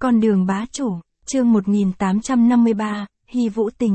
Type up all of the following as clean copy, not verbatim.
Con đường bá chủ, chương 1853, Hy Vũ Tình.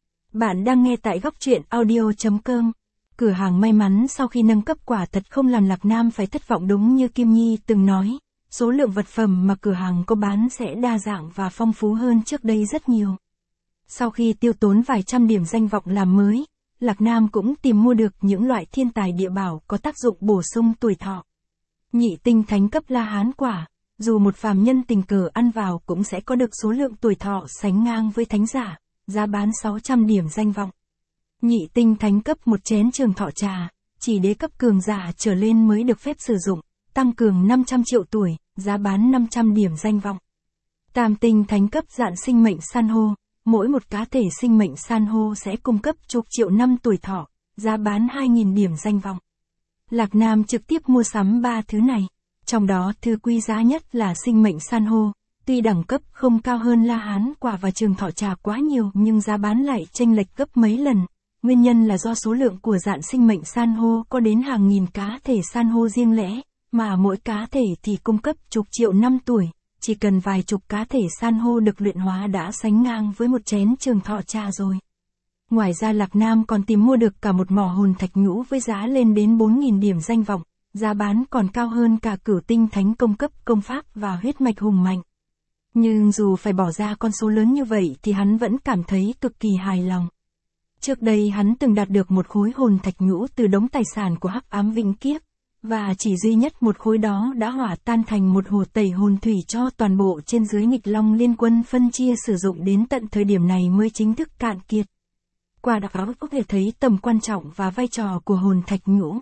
Bạn đang nghe tại góc truyện audio.com. Cửa hàng may mắn sau khi nâng cấp quả thật không làm Lạc Nam phải thất vọng, đúng như Kim Nhi từng nói. Số lượng vật phẩm mà cửa hàng có bán sẽ đa dạng và phong phú hơn trước đây rất nhiều. Sau khi tiêu tốn vài trăm điểm danh vọng làm mới, Lạc Nam cũng tìm mua được những loại thiên tài địa bảo có tác dụng bổ sung tuổi thọ. Nhị tinh thánh cấp La Hán quả, dù một phàm nhân tình cờ ăn vào cũng sẽ có được số lượng tuổi thọ sánh ngang với thánh giả, giá bán 600 điểm danh vọng. Nhị tinh thánh cấp một chén trường thọ trà, chỉ đế cấp cường giả trở lên mới được phép sử dụng, tăng cường 500 triệu tuổi, giá bán 500 điểm danh vọng. Tam tinh thánh cấp dạn sinh mệnh san hô, mỗi một cá thể sinh mệnh san hô sẽ cung cấp chục triệu năm tuổi thọ, giá bán 2.000 điểm danh vọng. Lạc Nam trực tiếp mua sắm 3 thứ này, trong đó thứ quý giá nhất là sinh mệnh san hô, tuy đẳng cấp không cao hơn La Hán quả và trường thọ trà quá nhiều nhưng giá bán lại chênh lệch gấp mấy lần. Nguyên nhân là do số lượng của dạn sinh mệnh san hô có đến hàng nghìn cá thể san hô riêng lẻ, mà mỗi cá thể thì cung cấp chục triệu năm tuổi, chỉ cần vài chục cá thể san hô được luyện hóa đã sánh ngang với một chén trường thọ trà rồi. Ngoài ra Lạc Nam còn tìm mua được cả một mỏ hồn thạch nhũ với giá lên đến 4.000 điểm danh vọng, giá bán còn cao hơn cả cửu tinh thánh công cấp công pháp và huyết mạch hùng mạnh. Nhưng dù phải bỏ ra con số lớn như vậy thì hắn vẫn cảm thấy cực kỳ hài lòng. Trước đây hắn từng đạt được một khối hồn thạch nhũ từ đống tài sản của Hắc Ám Vĩnh Kiếp, và chỉ duy nhất một khối đó đã hỏa tan thành một hồ tẩy hồn thủy cho toàn bộ trên dưới Nghịch Long Liên Quân phân chia sử dụng, đến tận thời điểm này mới chính thức cạn kiệt. Qua đó có thể thấy tầm quan trọng và vai trò của hồn thạch nhũ.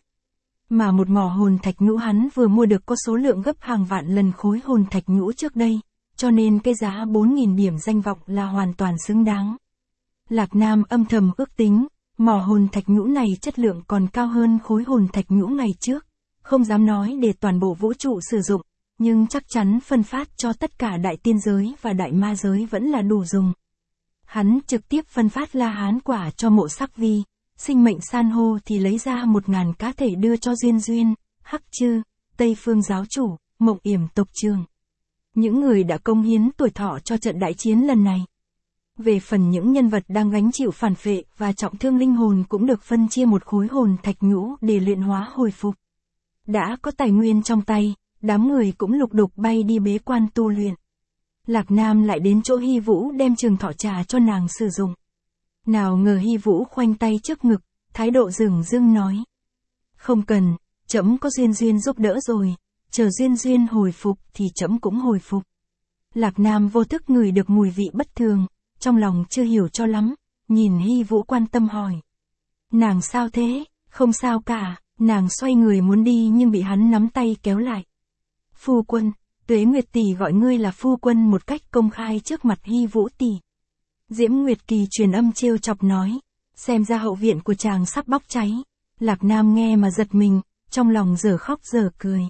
Mà một mỏ hồn thạch nhũ hắn vừa mua được có số lượng gấp hàng vạn lần khối hồn thạch nhũ trước đây, cho nên cái giá 4.000 điểm danh vọng là hoàn toàn xứng đáng. Lạc Nam âm thầm ước tính, mỏ hồn thạch nhũ này chất lượng còn cao hơn khối hồn thạch nhũ ngày trước, không dám nói để toàn bộ vũ trụ sử dụng, nhưng chắc chắn phân phát cho tất cả đại tiên giới và đại ma giới vẫn là đủ dùng. Hắn trực tiếp phân phát La Hán quả cho Mộ Sắc Vi, sinh mệnh san hô thì lấy ra 1.000 cá thể đưa cho Duyên Duyên, Hắc Chư, Tây Phương giáo chủ, Mộng Yểm tộc trưởng. Những người đã công hiến tuổi thọ cho trận đại chiến lần này. Về phần những nhân vật đang gánh chịu phản phệ và trọng thương linh hồn cũng được phân chia một khối hồn thạch nhũ để luyện hóa hồi phục. Đã có tài nguyên trong tay, đám người cũng lục đục bay đi bế quan tu luyện. Lạc Nam lại đến chỗ Hy Vũ đem trường thọ trà cho nàng sử dụng. Nào ngờ Hy Vũ khoanh tay trước ngực, thái độ dửng dưng nói: "Không cần, trẫm có Duyên Duyên giúp đỡ rồi, chờ Duyên Duyên hồi phục thì trẫm cũng hồi phục." Lạc Nam vô thức ngửi được mùi vị bất thường, trong lòng chưa hiểu cho lắm, nhìn Hy Vũ quan tâm hỏi: "Nàng sao thế?" "Không sao cả." Nàng xoay người muốn đi nhưng bị hắn nắm tay kéo lại. "Phu quân, Tuế Nguyệt tỷ gọi ngươi là phu quân một cách công khai trước mặt Hy Vũ tỷ." Diễm Nguyệt Kỳ truyền âm trêu chọc nói, xem ra hậu viện của chàng sắp bốc cháy. Lạc Nam nghe mà giật mình, trong lòng dở khóc dở cười.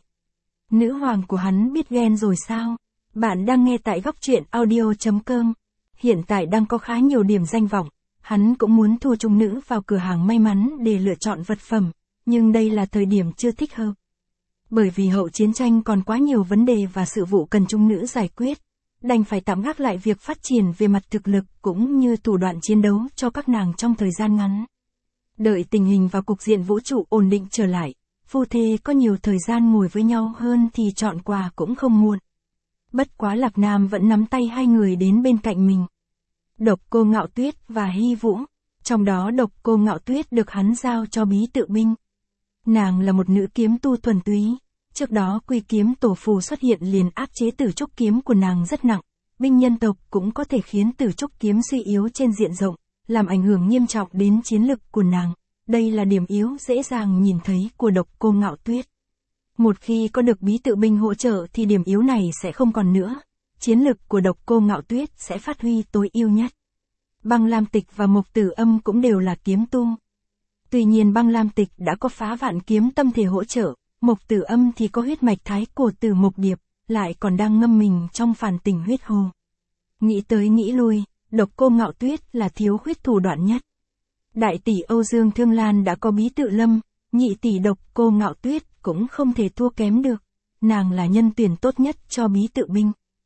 Nữ hoàng của hắn biết ghen rồi sao? Bạn đang nghe tại góc truyện audio.com. Hiện tại đang có khá nhiều điểm danh vọng, hắn cũng muốn thua trung nữ vào cửa hàng may mắn để lựa chọn vật phẩm, nhưng đây là thời điểm chưa thích hợp. Bởi vì hậu chiến tranh còn quá nhiều vấn đề và sự vụ cần trung nữ giải quyết, đành phải tạm gác lại việc phát triển về mặt thực lực cũng như thủ đoạn chiến đấu cho các nàng trong thời gian ngắn. Đợi tình hình và cục diện vũ trụ ổn định trở lại, phu thê có nhiều thời gian ngồi với nhau hơn thì chọn quà cũng không muộn. Bất quá Lạc Nam vẫn nắm tay hai người đến bên cạnh mình. Độc Cô Ngạo Tuyết và Hy Vũ, trong đó Độc Cô Ngạo Tuyết được hắn giao cho bí tự binh. Nàng là một nữ kiếm tu thuần túy, trước đó Quy Kiếm Tổ Phù xuất hiện liền áp chế Tử Trúc kiếm của nàng rất nặng, binh nhân tộc cũng có thể khiến Tử Trúc kiếm suy yếu trên diện rộng, làm ảnh hưởng nghiêm trọng đến chiến lực của nàng. Đây là điểm yếu dễ dàng nhìn thấy của Độc Cô Ngạo Tuyết. Một khi có được bí tự binh hỗ trợ thì điểm yếu này sẽ không còn nữa, chiến lực của Độc Cô Ngạo Tuyết sẽ phát huy tối ưu nhất. Băng Lam Tịch và Mộc Tử Âm cũng đều là kiếm tu. Tuy nhiên Băng Lam Tịch đã có Phá Vạn Kiếm tâm thể hỗ trợ, Mộc Tử Âm thì có huyết mạch thái cổ tử Mộc Điệp, lại còn đang ngâm mình trong phản tỉnh huyết hồ. Nghĩ tới nghĩ lui, Độc Cô Ngạo Tuyết là thiếu khuyết thủ đoạn nhất. Đại tỷ Âu Dương Thương Lan đã có bí tự lâm, nhị tỷ Độc Cô Ngạo Tuyết cũng không thể thua kém được, nàng là nhân tuyển tốt nhất cho bí tự binh.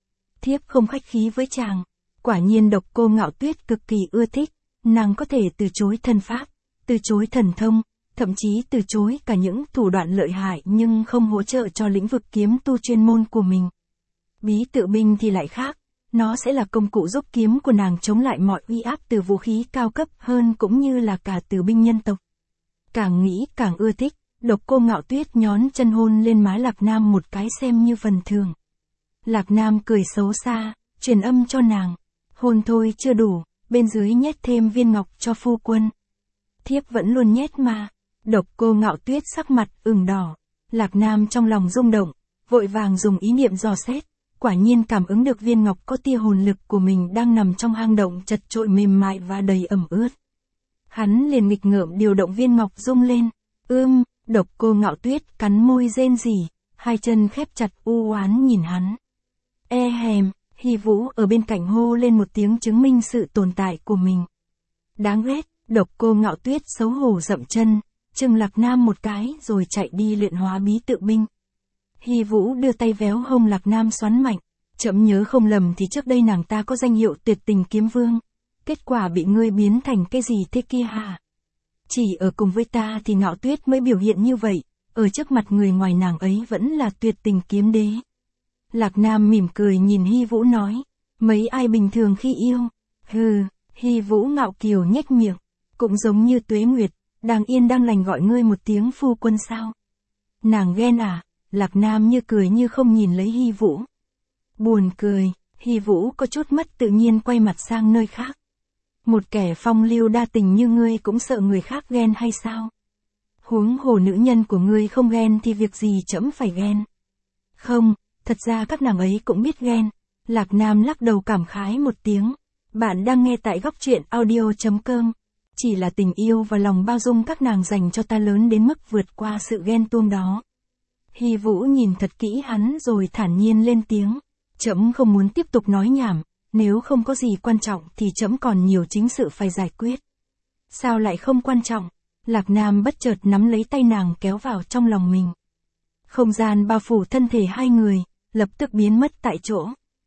Thiếp không khách khí với chàng. Quả nhiên Độc Cô Ngạo Tuyết cực kỳ ưa thích, nàng có thể từ chối thân pháp, từ chối thần thông, thậm chí từ chối cả những thủ đoạn lợi hại nhưng không hỗ trợ cho lĩnh vực kiếm tu chuyên môn của mình. Bí tự binh thì lại khác, nó sẽ là công cụ giúp kiếm của nàng chống lại mọi uy áp từ vũ khí cao cấp hơn cũng như là cả từ binh nhân tộc. Càng nghĩ càng ưa thích, Độc Cô Ngạo Tuyết nhón chân hôn lên má Lạc Nam một cái xem như phần thưởng. Lạc Nam cười xấu xa, truyền âm cho nàng. Hôn thôi chưa đủ, bên dưới nhét thêm viên ngọc cho phu quân. Thiếp vẫn luôn nhét mà. Độc Cô Ngạo Tuyết sắc mặt ửng đỏ. Lạc Nam trong lòng rung động, vội vàng dùng ý niệm dò xét. Quả nhiên cảm ứng được viên ngọc có tia hồn lực của mình đang nằm trong hang động chật chội mềm mại và đầy ẩm ướt. Hắn liền nghịch ngợm điều động viên ngọc rung lên. Độc Cô Ngạo Tuyết cắn môi rên rỉ, hai chân khép chặt u oán nhìn hắn. Hy Vũ ở bên cạnh hô lên một tiếng chứng minh sự tồn tại của mình. Đáng ghét, Độc Cô Ngạo Tuyết xấu hổ dậm chân, chừng Lạc Nam một cái rồi chạy đi luyện hóa bí tự binh. Hy Vũ đưa tay véo hông Lạc Nam xoắn mạnh. Trẫm nhớ không lầm thì trước đây nàng ta có danh hiệu Tuyệt Tình Kiếm Vương. Kết quả bị ngươi biến thành cái gì thế kia hả? Chỉ ở cùng với ta thì Ngạo Tuyết mới biểu hiện như vậy, ở trước mặt người ngoài nàng ấy vẫn là tuyệt tình kiếm đế. Lạc Nam mỉm cười nhìn Hy Vũ nói, mấy ai bình thường khi yêu? Hy Vũ ngạo kiều nhếch miệng, cũng giống như Tuế Nguyệt, đang yên đang lành gọi ngươi một tiếng phu quân sao? Nàng ghen à? Lạc Nam như cười như không nhìn lấy Hy Vũ. Buồn cười, Hy Vũ có chút mất tự nhiên quay mặt sang nơi khác. Một kẻ phong lưu đa tình như ngươi cũng sợ người khác ghen hay sao? Huống hồ nữ nhân của ngươi không ghen thì việc gì trẫm phải ghen? Không, thật ra các nàng ấy cũng biết ghen. Lạc Nam lắc đầu cảm khái một tiếng. Bạn đang nghe tại góc truyện audio.com. Chỉ là tình yêu và lòng bao dung các nàng dành cho ta lớn đến mức vượt qua sự ghen tuông đó. Hy Vũ nhìn thật kỹ hắn rồi thản nhiên lên tiếng. Trẫm không muốn tiếp tục nói nhảm, nếu không có gì quan trọng thì trẫm còn nhiều chính sự phải giải quyết. Sao lại không quan trọng? Lạc Nam bất chợt nắm lấy tay nàng kéo vào trong lòng mình. Không gian bao phủ thân thể hai người, lập tức biến mất tại chỗ.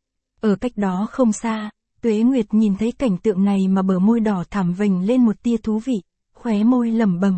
Ở cách đó không xa, Tuế Nguyệt nhìn thấy cảnh tượng này mà bờ môi đỏ thẳm vểnh lên một tia thú vị, khóe môi lẩm bẩm.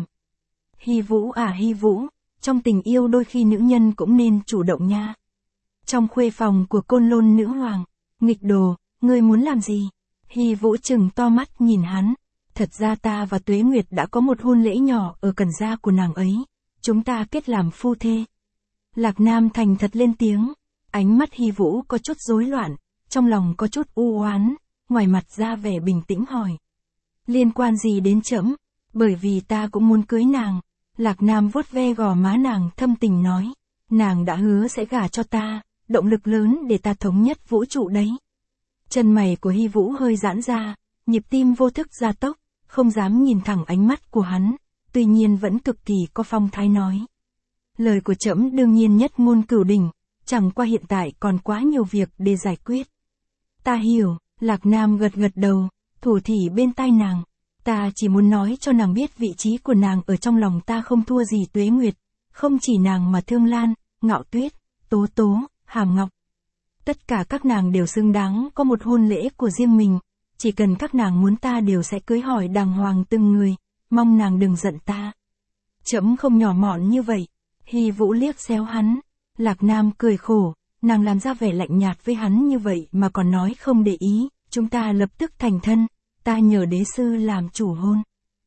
Hy Vũ à Hy Vũ, trong tình yêu đôi khi nữ nhân cũng nên chủ động nha. Trong khuê phòng của Côn Lôn nữ hoàng, nghịch đồ, ngươi muốn làm gì? Hy Vũ trừng to mắt nhìn hắn. Thật ra ta và Tuế Nguyệt đã có một hôn lễ nhỏ ở cẩn gia của nàng ấy. Chúng ta kết làm phu thê. Lạc Nam thành thật lên tiếng. Ánh mắt Hy Vũ có chút rối loạn, trong lòng có chút u oán, ngoài mặt ra vẻ bình tĩnh hỏi. Liên quan gì đến trẫm? Bởi vì ta cũng muốn cưới nàng. Lạc Nam vuốt ve gò má nàng thâm tình nói. Nàng đã hứa sẽ gả cho ta, động lực lớn để ta thống nhất vũ trụ đấy. Chân mày của Hy Vũ hơi giãn ra, nhịp tim vô thức gia tốc, không dám nhìn thẳng ánh mắt của hắn, tuy nhiên vẫn cực kỳ có phong thái nói. Lời của trẫm đương nhiên nhất ngôn cửu đỉnh, chẳng qua hiện tại còn quá nhiều việc để giải quyết. Ta hiểu, Lạc Nam gật gật đầu, thủ thỉ bên tai nàng. Ta chỉ muốn nói cho nàng biết vị trí của nàng ở trong lòng ta không thua gì Tuế Nguyệt, không chỉ nàng mà Thương Lan, Ngạo Tuyết, Tố Tố, Hàm Ngọc. Tất cả các nàng đều xứng đáng có một hôn lễ của riêng mình, chỉ cần các nàng muốn ta đều sẽ cưới hỏi đàng hoàng từng người, mong nàng đừng giận ta. Trẫm không nhỏ mọn như vậy. Hy Vũ liếc xéo hắn. Lạc Nam cười khổ, nàng làm ra vẻ lạnh nhạt với hắn như vậy mà còn nói không để ý, chúng ta lập tức thành thân, ta nhờ đế sư làm chủ hôn.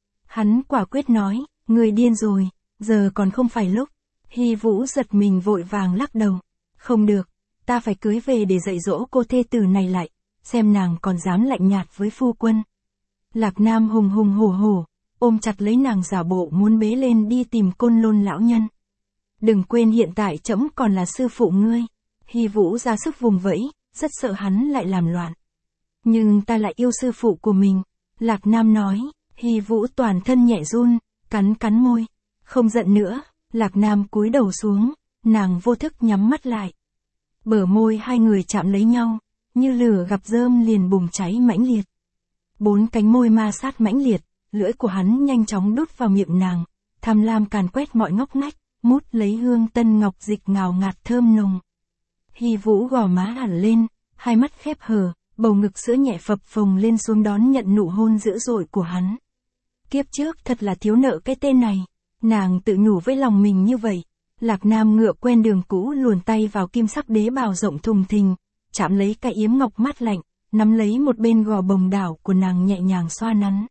Hắn quả quyết nói, người điên rồi, giờ còn không phải lúc. Hy Vũ giật mình vội vàng lắc đầu. Không được, ta phải cưới về để dạy dỗ cô thê tử này lại, xem nàng còn dám lạnh nhạt với phu quân. Lạc Nam hùng hùng hổ hổ, ôm chặt lấy nàng giả bộ muốn bế lên đi tìm Côn Lôn lão nhân. Đừng quên hiện tại trẫm còn là sư phụ ngươi. Hy Vũ ra sức vùng vẫy, rất sợ hắn lại làm loạn. Nhưng ta lại yêu sư phụ của mình. Lạc Nam nói. Hy Vũ toàn thân nhẹ run, cắn môi. Không giận nữa. Lạc Nam cúi đầu xuống, nàng vô thức nhắm mắt lại. Bờ môi hai người chạm lấy nhau, như lửa gặp rơm liền bùng cháy mãnh liệt. 4 cánh môi ma sát mãnh liệt, lưỡi của hắn nhanh chóng đút vào miệng nàng, tham lam càn quét mọi ngóc ngách, mút lấy hương tân ngọc dịch ngào ngạt thơm nồng. Hy Vũ gò má hẳn lên, hai mắt khép hờ, bầu ngực sữa nhẹ phập phồng lên xuống đón nhận nụ hôn dữ dội của hắn. Kiếp trước thật là thiếu nợ cái tên này, nàng tự nhủ với lòng mình như vậy. Lạc Nam ngựa quen đường cũ luồn tay vào kim sắc đế bào rộng thùng thình, chạm lấy cái yếm ngọc mát lạnh, nắm lấy một bên gò bồng đảo của nàng nhẹ nhàng xoa nắn.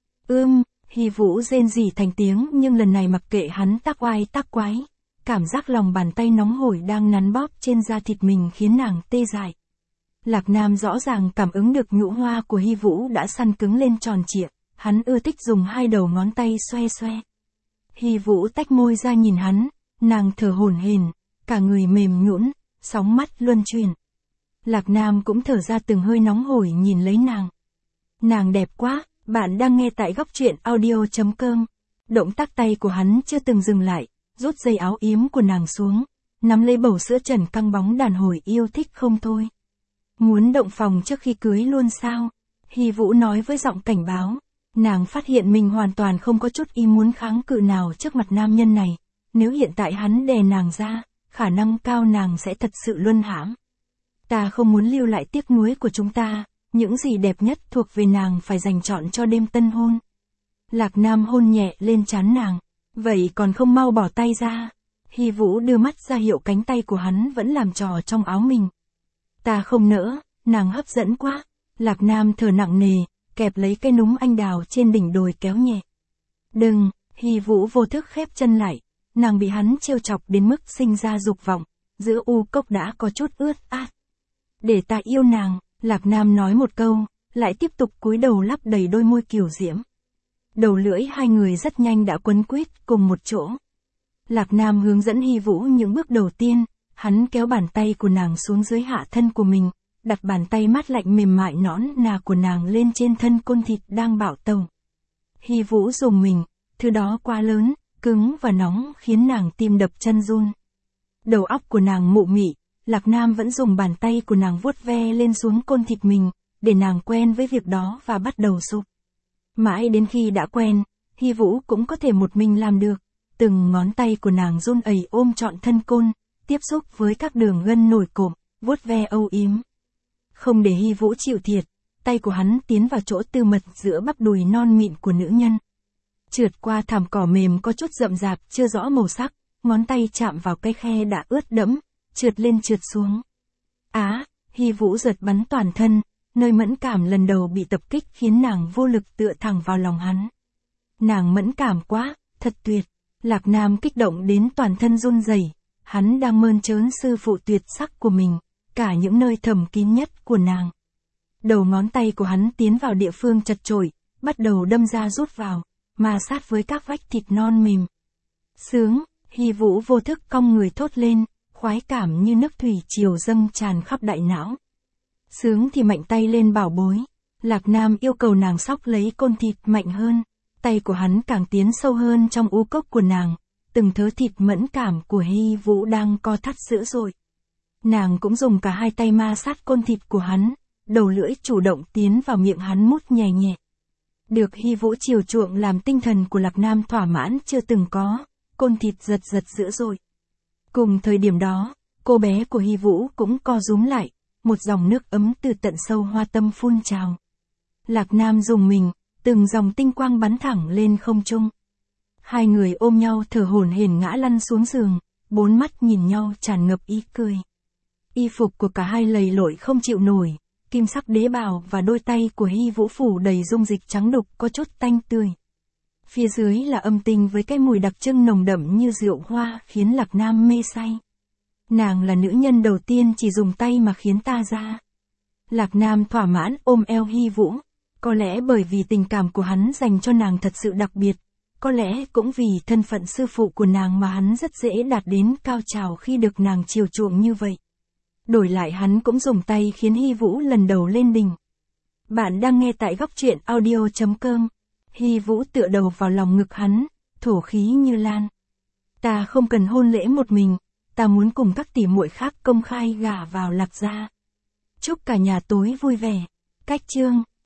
Hy Vũ rên rỉ thành tiếng nhưng lần này mặc kệ hắn tác oai tác quái. Cảm giác lòng bàn tay nóng hổi đang nắn bóp trên da thịt mình khiến nàng tê dại. Lạc Nam rõ ràng cảm ứng được nhũ hoa của Hy Vũ đã săn cứng lên tròn trịa, hắn ưa thích dùng hai đầu ngón tay xoe xoe. Hy Vũ tách môi ra nhìn hắn, nàng thở hổn hển, cả người mềm nhũn, sóng mắt luân chuyển. Lạc Nam cũng thở ra từng hơi nóng hổi nhìn lấy nàng. Nàng đẹp quá, bạn đang nghe tại góc truyện audio.com. Động tác tay của hắn chưa từng dừng lại, rút dây áo yếm của nàng xuống, nắm lấy bầu sữa trần căng bóng đàn hồi yêu thích không thôi. Muốn động phòng trước khi cưới luôn sao? Hy Vũ nói với giọng cảnh báo. Nàng phát hiện mình hoàn toàn không có chút ý muốn kháng cự nào trước mặt nam nhân này. Nếu hiện tại hắn đè nàng ra, khả năng cao nàng sẽ thật sự luân hãm. Ta không muốn lưu lại tiếc nuối của chúng ta, những gì đẹp nhất thuộc về nàng phải dành trọn cho đêm tân hôn. Lạc Nam hôn nhẹ lên trán nàng, vậy còn không mau bỏ tay ra. Hy Vũ đưa mắt ra hiệu cánh tay của hắn vẫn làm trò trong áo mình. Ta không nỡ, nàng hấp dẫn quá. Lạc Nam thở nặng nề, kẹp lấy cây núm anh đào trên đỉnh đồi kéo nhẹ. Đừng, Hy Vũ vô thức khép chân lại, nàng bị hắn trêu chọc đến mức sinh ra dục vọng, giữa u cốc đã có chút ướt át. Để ta yêu nàng, Lạc Nam nói một câu, lại tiếp tục cúi đầu lắp đầy đôi môi kiều diễm. Đầu lưỡi hai người rất nhanh đã quấn quýt cùng một chỗ. Lạc Nam hướng dẫn Hy Vũ những bước đầu tiên, hắn kéo bàn tay của nàng xuống dưới hạ thân của mình, đặt bàn tay mát lạnh mềm mại nõn nà của nàng lên trên thân côn thịt đang bạo tẩu. Hy Vũ rùng mình, thứ đó quá lớn, cứng và nóng khiến nàng tim đập chân run. Đầu óc của nàng mụ mị, Lạc Nam vẫn dùng bàn tay của nàng vuốt ve lên xuống côn thịt mình, để nàng quen với việc đó và bắt đầu sụp. Mãi đến khi đã quen, Hy Vũ cũng có thể một mình làm được, từng ngón tay của nàng run ẩy ôm trọn thân côn, tiếp xúc với các đường gân nổi cộm, vuốt ve âu yếm. Không để Hy Vũ chịu thiệt, tay của hắn tiến vào chỗ tư mật giữa bắp đùi non mịn của nữ nhân. Trượt qua thảm cỏ mềm có chút rậm rạp chưa rõ màu sắc, ngón tay chạm vào cái khe đã ướt đẫm, trượt lên trượt xuống. Hy Vũ giật bắn toàn thân, nơi mẫn cảm lần đầu bị tập kích khiến nàng vô lực tựa thẳng vào lòng hắn. Nàng mẫn cảm quá, thật tuyệt. Lạc Nam kích động đến toàn thân run rẩy, hắn đang mơn trớn sư phụ tuyệt sắc của mình, cả những nơi thầm kín nhất của nàng. Đầu ngón tay của hắn tiến vào địa phương chật chội, bắt đầu đâm ra rút vào, ma sát với các vách thịt non mềm. Sướng, Hy Vũ vô thức cong người thốt lên, khoái cảm như nước thủy triều dâng tràn khắp đại não. Sướng thì mạnh tay lên bảo bối. Lạc Nam yêu cầu nàng xóc lấy côn thịt mạnh hơn. Tay của hắn càng tiến sâu hơn trong u cốc của nàng. Từng thớ thịt mẫn cảm của Hy Vũ đang co thắt dữ dội. Nàng cũng dùng cả hai tay ma sát côn thịt của hắn. Đầu lưỡi chủ động tiến vào miệng hắn mút nhẹ nhẹ. Được Hy Vũ chiều chuộng làm tinh thần của Lạc Nam thỏa mãn chưa từng có. Côn thịt giật giật dữ dội. Cùng thời điểm đó, cô bé của Hy Vũ cũng co rúm lại. Một dòng nước ấm từ tận sâu hoa tâm phun trào. Lạc Nam dùng mình, từng dòng tinh quang bắn thẳng lên không trung. Hai người ôm nhau thở hổn hển ngã lăn xuống giường, bốn mắt nhìn nhau tràn ngập ý cười. Y phục của cả hai lầy lội không chịu nổi, kim sắc đế bào và đôi tay của Hy Vũ phủ đầy dung dịch trắng đục có chút tanh tươi. Phía dưới là âm tinh với cái mùi đặc trưng nồng đậm như rượu hoa khiến Lạc Nam mê say. Nàng là nữ nhân đầu tiên chỉ dùng tay mà khiến ta ra. Lạc Nam thỏa mãn ôm eo Hy Vũ. Có lẽ bởi vì tình cảm của hắn dành cho nàng thật sự đặc biệt. Có lẽ cũng vì thân phận sư phụ của nàng mà hắn rất dễ đạt đến cao trào khi được nàng chiều chuộng như vậy. Đổi lại hắn cũng dùng tay khiến Hy Vũ lần đầu lên đỉnh. Bạn đang nghe tại góc truyện audio.com. Hy Vũ tựa đầu vào lòng ngực hắn, thổ khí như lan. Ta không cần hôn lễ một mình. Ta muốn cùng các tỷ muội khác công khai gả vào Lạc gia. Chúc cả nhà tối vui vẻ. Cách chương